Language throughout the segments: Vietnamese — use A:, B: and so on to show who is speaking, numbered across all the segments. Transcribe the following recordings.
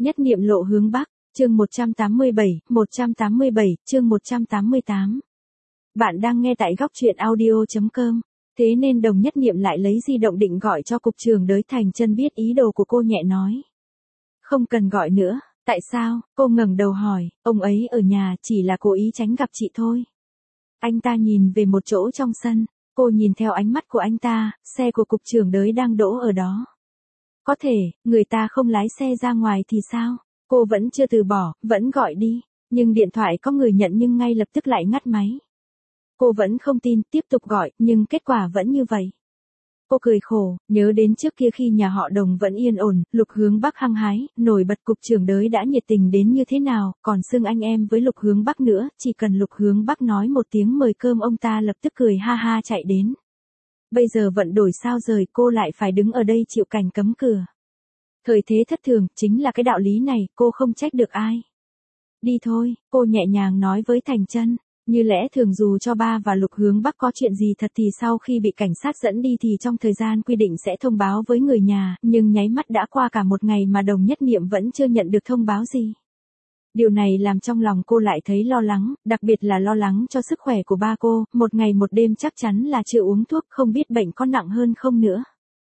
A: Nhất niệm lộ hướng Bắc, chương 187, chương 188. Bạn đang nghe tại góc truyện audio.com. Thế nên Đồng Nhất Niệm lại lấy di động định gọi cho cục trưởng Đới Thành Chân biết ý đồ của cô, nhẹ nói. Không cần gọi nữa. Tại sao? Cô ngẩng đầu hỏi. Ông ấy ở nhà, chỉ là cố ý tránh gặp chị thôi. Anh ta nhìn về một chỗ trong sân. Cô nhìn theo ánh mắt của anh ta, xe của cục trưởng Đới đang đỗ ở đó. Có thể, người ta không lái xe ra ngoài thì sao? Cô vẫn chưa từ bỏ, vẫn gọi đi. Nhưng điện thoại có người nhận nhưng ngay lập tức lại ngắt máy. Cô vẫn không tin, tiếp tục gọi, nhưng kết quả vẫn như vậy. Cô cười khổ, nhớ đến trước kia khi nhà họ Đồng vẫn yên ổn, Lục Hướng Bắc hăng hái, nổi bật cục trưởng Đới đã nhiệt tình đến như thế nào, còn xưng anh em với Lục Hướng Bắc nữa, chỉ cần Lục Hướng Bắc nói một tiếng mời cơm ông ta lập tức cười ha ha chạy đến. Bây giờ vận đổi sao rời, cô lại phải đứng ở đây chịu cảnh cấm cửa. Thời thế thất thường, chính là cái đạo lý này, cô không trách được ai. Đi thôi, cô nhẹ nhàng nói với Thành Chân. Như lẽ thường dù cho ba và Lục Hướng Bắc có chuyện gì thật thì sau khi bị cảnh sát dẫn đi thì trong thời gian quy định sẽ thông báo với người nhà, nhưng nháy mắt đã qua cả một ngày mà Đồng Nhất Niệm vẫn chưa nhận được thông báo gì. Điều này làm trong lòng cô lại thấy lo lắng, đặc biệt là lo lắng cho sức khỏe của ba cô, một ngày một đêm chắc chắn là chưa uống thuốc, không biết bệnh có nặng hơn không nữa.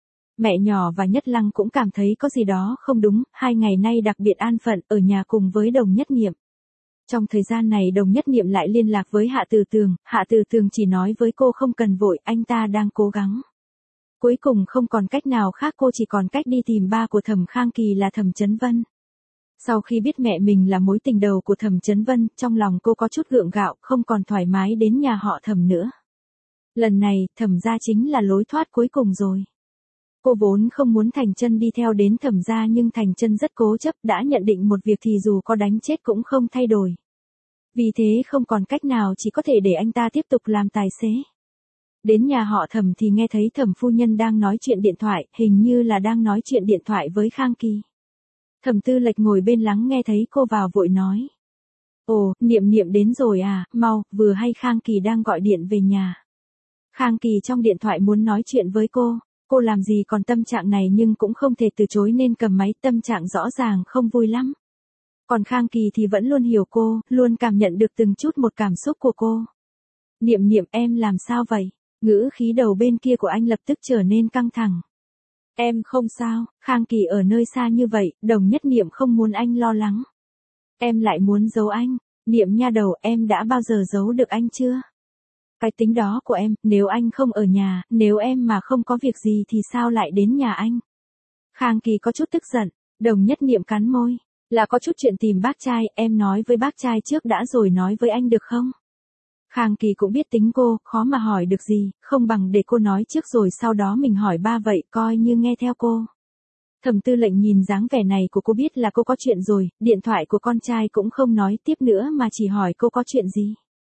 A: Mẹ nhỏ và Nhất Lăng cũng cảm thấy có gì đó không đúng, 2 ngày nay đặc biệt an phận ở nhà cùng với Đồng Nhất Niệm. Trong thời gian này Đồng Nhất Niệm lại liên lạc với Hạ Từ Tường chỉ nói với cô không cần vội, anh ta đang cố gắng. Cuối cùng không còn cách nào khác, cô chỉ còn cách đi tìm ba của Thẩm Khang Kỳ là Thẩm Chấn Vân. Sau khi biết mẹ mình là mối tình đầu của Thẩm Chấn Vân, trong lòng cô có chút gượng gạo, không còn thoải mái đến nhà họ Thẩm nữa. Lần này, Thẩm gia chính là lối thoát cuối cùng rồi. Cô vốn không muốn Thành Chân đi theo đến Thẩm gia nhưng Thành Chân rất cố chấp, đã nhận định một việc thì dù có đánh chết cũng không thay đổi. Vì thế không còn cách nào, chỉ có thể để anh ta tiếp tục làm tài xế. Đến nhà họ Thẩm thì nghe thấy Thẩm phu nhân đang nói chuyện điện thoại, hình như là đang nói chuyện điện thoại với Khang Kỳ. Thẩm Tư Lệch ngồi bên lắng nghe thấy cô vào vội nói. Ồ, Niệm Niệm đến rồi à, mau, vừa hay Khang Kỳ đang gọi điện về nhà. Khang Kỳ trong điện thoại muốn nói chuyện với cô làm gì còn tâm trạng này nhưng cũng không thể từ chối nên cầm máy, tâm trạng rõ ràng không vui lắm. Còn Khang Kỳ thì vẫn luôn hiểu cô, luôn cảm nhận được từng chút một cảm xúc của cô. Niệm Niệm, em làm sao vậy? Ngữ khí đầu bên kia của anh lập tức trở nên căng thẳng. Em không sao, Khang Kỳ ở nơi xa như vậy, Đồng Nhất Niệm không muốn anh lo lắng. Em lại muốn giấu anh, Niệm nha đầu, em đã bao giờ giấu được anh chưa? Cái tính đó của em, nếu anh không ở nhà, nếu em mà không có việc gì thì sao lại đến nhà anh? Khang Kỳ có chút tức giận, Đồng Nhất Niệm cắn môi. Là có chút chuyện tìm bác trai, em nói với bác trai trước đã rồi nói với anh được không? Khang Kỳ cũng biết tính cô, khó mà hỏi được gì, không bằng để cô nói trước rồi sau đó mình hỏi ba vậy, coi như nghe theo cô. Thẩm Tư Lệnh nhìn dáng vẻ này của cô biết là cô có chuyện rồi, điện thoại của con trai cũng không nói tiếp nữa mà chỉ hỏi cô có chuyện gì.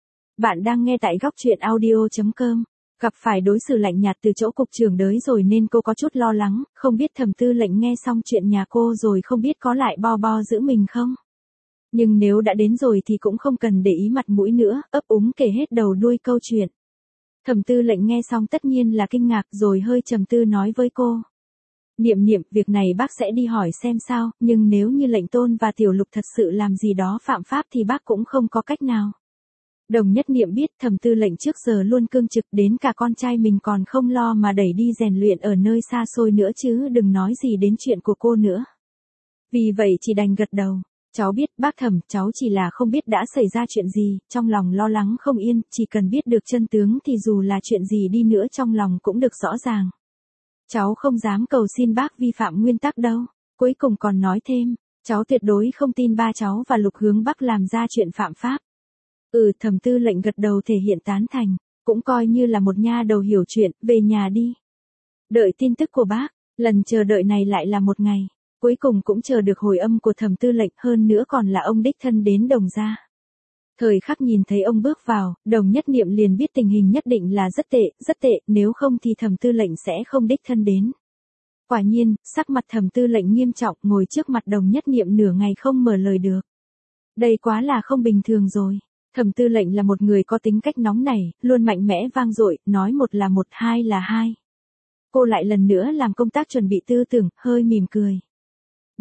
A: Bạn đang nghe tại góc truyện audio.com. Gặp phải đối xử lạnh nhạt từ chỗ cục trưởng Đới rồi nên cô có chút lo lắng, không biết Thẩm Tư Lệnh nghe xong chuyện nhà cô rồi không biết có lại bo giữ mình không. Nhưng nếu đã đến rồi thì cũng không cần để ý mặt mũi nữa, ấp úng kể hết đầu đuôi câu chuyện. Thẩm Tư Lệnh nghe xong tất nhiên là kinh ngạc rồi hơi trầm tư nói với cô. Niệm Niệm, việc này bác sẽ đi hỏi xem sao, nhưng nếu như Lệnh Tôn và Tiểu Lục thật sự làm gì đó phạm pháp thì bác cũng không có cách nào. Đồng Nhất Niệm biết Thẩm Tư Lệnh trước giờ luôn cương trực, đến cả con trai mình còn không lo mà đẩy đi rèn luyện ở nơi xa xôi nữa chứ đừng nói gì đến chuyện của cô nữa. Vì vậy chỉ đành gật đầu. Cháu biết bác Thẩm, cháu chỉ là không biết đã xảy ra chuyện gì, trong lòng lo lắng không yên, chỉ cần biết được chân tướng thì dù là chuyện gì đi nữa trong lòng cũng được rõ ràng. Cháu không dám cầu xin bác vi phạm nguyên tắc đâu. Cuối cùng còn nói thêm, cháu tuyệt đối không tin ba cháu và Lục Hướng Bắc làm ra chuyện phạm pháp. Thẩm Tư Lệnh gật đầu thể hiện tán thành, cũng coi như là một nha đầu hiểu chuyện, về nhà đi. Đợi tin tức của bác, lần chờ đợi này lại là một ngày, cuối cùng cũng chờ được hồi âm của Thẩm Tư Lệnh, hơn nữa còn là ông đích thân đến Đồng gia. Thời khắc nhìn thấy ông bước vào, Đồng Nhất Niệm liền biết tình hình nhất định là rất tệ, nếu không thì Thẩm Tư Lệnh sẽ không đích thân đến. Quả nhiên, sắc mặt Thẩm Tư Lệnh nghiêm trọng, ngồi trước mặt Đồng Nhất Niệm nửa ngày không mở lời được. Đây quá là không bình thường rồi. Thẩm Tư Lệnh là một người có tính cách nóng nảy, luôn mạnh mẽ vang dội, nói một là một, hai là hai. Cô lại lần nữa làm công tác chuẩn bị tư tưởng, hơi mỉm cười.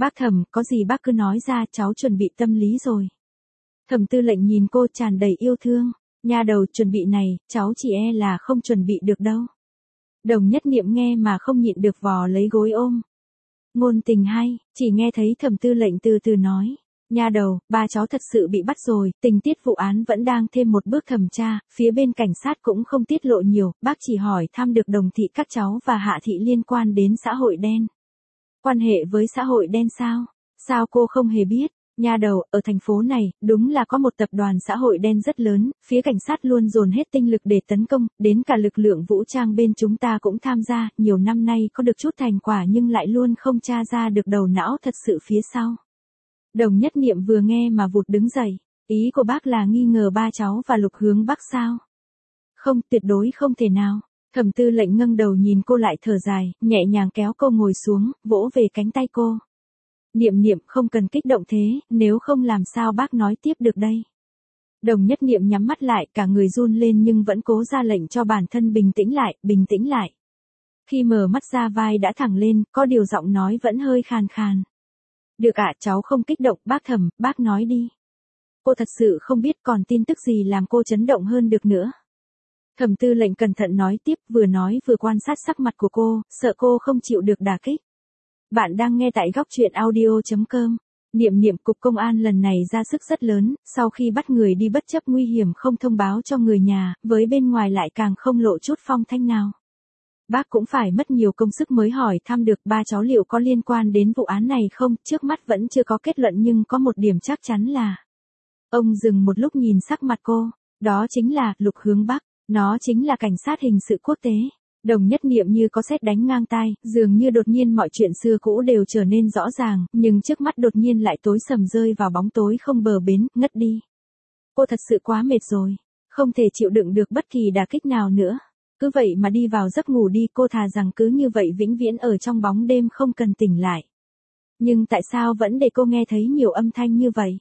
A: Bác Thẩm, có gì bác cứ nói ra, cháu chuẩn bị tâm lý rồi. Thẩm Tư Lệnh nhìn cô tràn đầy yêu thương. Nha đầu, chuẩn bị này, cháu chỉ e là không chuẩn bị được đâu. Đồng Nhất Niệm nghe mà không nhịn được vò lấy gối ôm. Ngôn tình hay, chỉ nghe thấy Thẩm Tư Lệnh từ từ nói. Nha đầu, ba cháu thật sự bị bắt rồi, tình tiết vụ án vẫn đang thêm một bước thẩm tra, phía bên cảnh sát cũng không tiết lộ nhiều, bác chỉ hỏi thăm được Đồng thị các cháu và Hạ thị liên quan đến xã hội đen. Quan hệ với xã hội đen sao? Sao cô không hề biết? Nha đầu, ở thành phố này, đúng là có một tập đoàn xã hội đen rất lớn, phía cảnh sát luôn dồn hết tinh lực để tấn công, đến cả lực lượng vũ trang bên chúng ta cũng tham gia, nhiều năm nay có được chút thành quả nhưng lại luôn không tra ra được đầu não thật sự phía sau. Đồng Nhất Niệm vừa nghe mà vụt đứng dậy, ý của bác là nghi ngờ ba cháu và Lục Hướng Bắc sao? Không, tuyệt đối không thể nào. Thẩm Tư Lệnh ngẩng đầu nhìn cô lại thở dài, nhẹ nhàng kéo cô ngồi xuống, vỗ về cánh tay cô. Niệm Niệm, không cần kích động thế, nếu không làm sao bác nói tiếp được đây. Đồng Nhất Niệm nhắm mắt lại, cả người run lên nhưng vẫn cố ra lệnh cho bản thân bình tĩnh lại, bình tĩnh lại. Khi mở mắt ra vai đã thẳng lên, có điều giọng nói vẫn hơi khàn khàn. Được ạ, cháu không kích động, bác Thẩm, bác nói đi. Cô thật sự không biết còn tin tức gì làm cô chấn động hơn được nữa. Thẩm Tư Lệnh cẩn thận nói tiếp, vừa nói vừa quan sát sắc mặt của cô, sợ cô không chịu được đả kích. Bạn đang nghe tại góc truyện audio.com. Niệm Niệm, cục công an lần này ra sức rất lớn, sau khi bắt người đi bất chấp nguy hiểm không thông báo cho người nhà, với bên ngoài lại càng không lộ chút phong thanh nào. Bác cũng phải mất nhiều công sức mới hỏi thăm được ba cháu liệu có liên quan đến vụ án này không, trước mắt vẫn chưa có kết luận nhưng có một điểm chắc chắn là. Ông dừng một lúc nhìn sắc mặt cô, đó chính là Lục Hướng Bắc, nó chính là cảnh sát hình sự quốc tế. Đồng Nhất Niệm như có sét đánh ngang tai, dường như đột nhiên mọi chuyện xưa cũ đều trở nên rõ ràng, nhưng trước mắt đột nhiên lại tối sầm rơi vào bóng tối không bờ bến, ngất đi. Cô thật sự quá mệt rồi, không thể chịu đựng được bất kỳ đả kích nào nữa. Cứ vậy mà đi vào giấc ngủ đi, cô thà rằng cứ như vậy vĩnh viễn ở trong bóng đêm không cần tỉnh lại. Nhưng tại sao vẫn để cô nghe thấy nhiều âm thanh như vậy?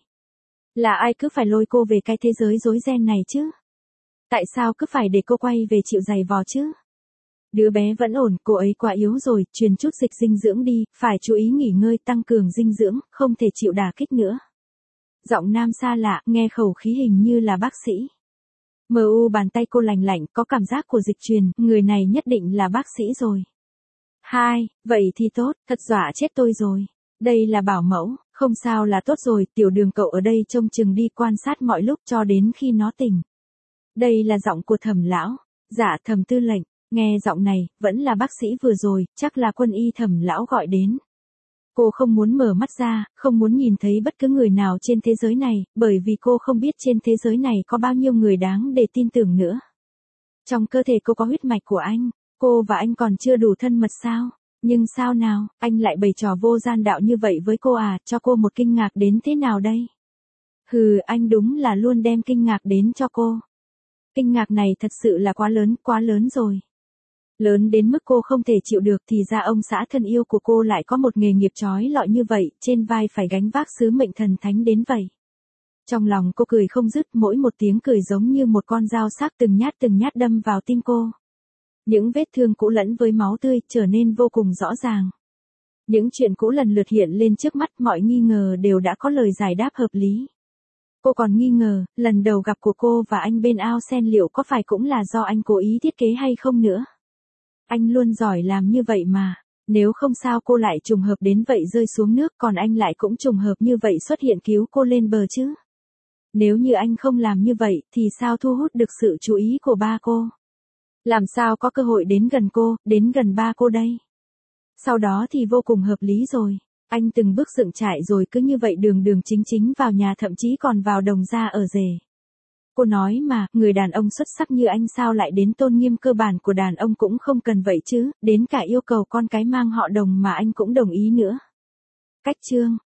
A: Là ai cứ phải lôi cô về cái thế giới rối ren này chứ? Tại sao cứ phải để cô quay về chịu giày vò chứ? Đứa bé vẫn ổn, cô ấy quá yếu rồi, truyền chút dịch dinh dưỡng đi, phải chú ý nghỉ ngơi tăng cường dinh dưỡng, không thể chịu đả kích nữa. Giọng nam xa lạ, nghe khẩu khí hình như là bác sĩ. Bàn tay cô lành lạnh, có cảm giác của dịch truyền, người này nhất định là bác sĩ rồi. Vậy thì tốt, thật dọa chết tôi rồi. Đây là bảo mẫu, không sao là tốt rồi, tiểu Đường cậu ở đây trông chừng đi quan sát mọi lúc cho đến khi nó tỉnh. Đây là giọng của Thẩm lão. Dạ, Thẩm Tư Lệnh. Nghe giọng này, vẫn là bác sĩ vừa rồi, chắc là quân y Thẩm lão gọi đến. Cô không muốn mở mắt ra, không muốn nhìn thấy bất cứ người nào trên thế giới này, bởi vì cô không biết trên thế giới này có bao nhiêu người đáng để tin tưởng nữa. Trong cơ thể cô có huyết mạch của anh, cô và anh còn chưa đủ thân mật sao? Nhưng sao nào, anh lại bày trò vô gian đạo như vậy với cô à, cho cô một kinh ngạc đến thế nào đây? Hừ, anh đúng là luôn đem kinh ngạc đến cho cô. Kinh ngạc này thật sự là quá lớn rồi. Lớn đến mức cô không thể chịu được thì ra ông xã thân yêu của cô lại có một nghề nghiệp trói lọi như vậy, trên vai phải gánh vác sứ mệnh thần thánh đến vậy. Trong lòng cô cười không dứt, mỗi một tiếng cười giống như một con dao sắc từng nhát đâm vào tim cô. Những vết thương cũ lẫn với máu tươi trở nên vô cùng rõ ràng. Những chuyện cũ lần lượt hiện lên trước mắt, mọi nghi ngờ đều đã có lời giải đáp hợp lý. Cô còn nghi ngờ, lần đầu gặp của cô và anh bên ao sen liệu có phải cũng là do anh cố ý thiết kế hay không nữa. Anh luôn giỏi làm như vậy mà, nếu không sao cô lại trùng hợp đến vậy rơi xuống nước, còn anh lại cũng trùng hợp như vậy xuất hiện cứu cô lên bờ chứ. Nếu như anh không làm như vậy thì sao thu hút được sự chú ý của ba cô? Làm sao có cơ hội đến gần cô, đến gần ba cô đây? Sau đó thì vô cùng hợp lý rồi. Anh từng bước dựng trại rồi cứ như vậy đường chính vào nhà, thậm chí còn vào đồng ra ở rể. Cô nói mà, người đàn ông xuất sắc như anh sao lại đến tôn nghiêm cơ bản của đàn ông cũng không cần vậy chứ, đến cả yêu cầu con cái mang họ Đồng mà anh cũng đồng ý nữa. Cách chương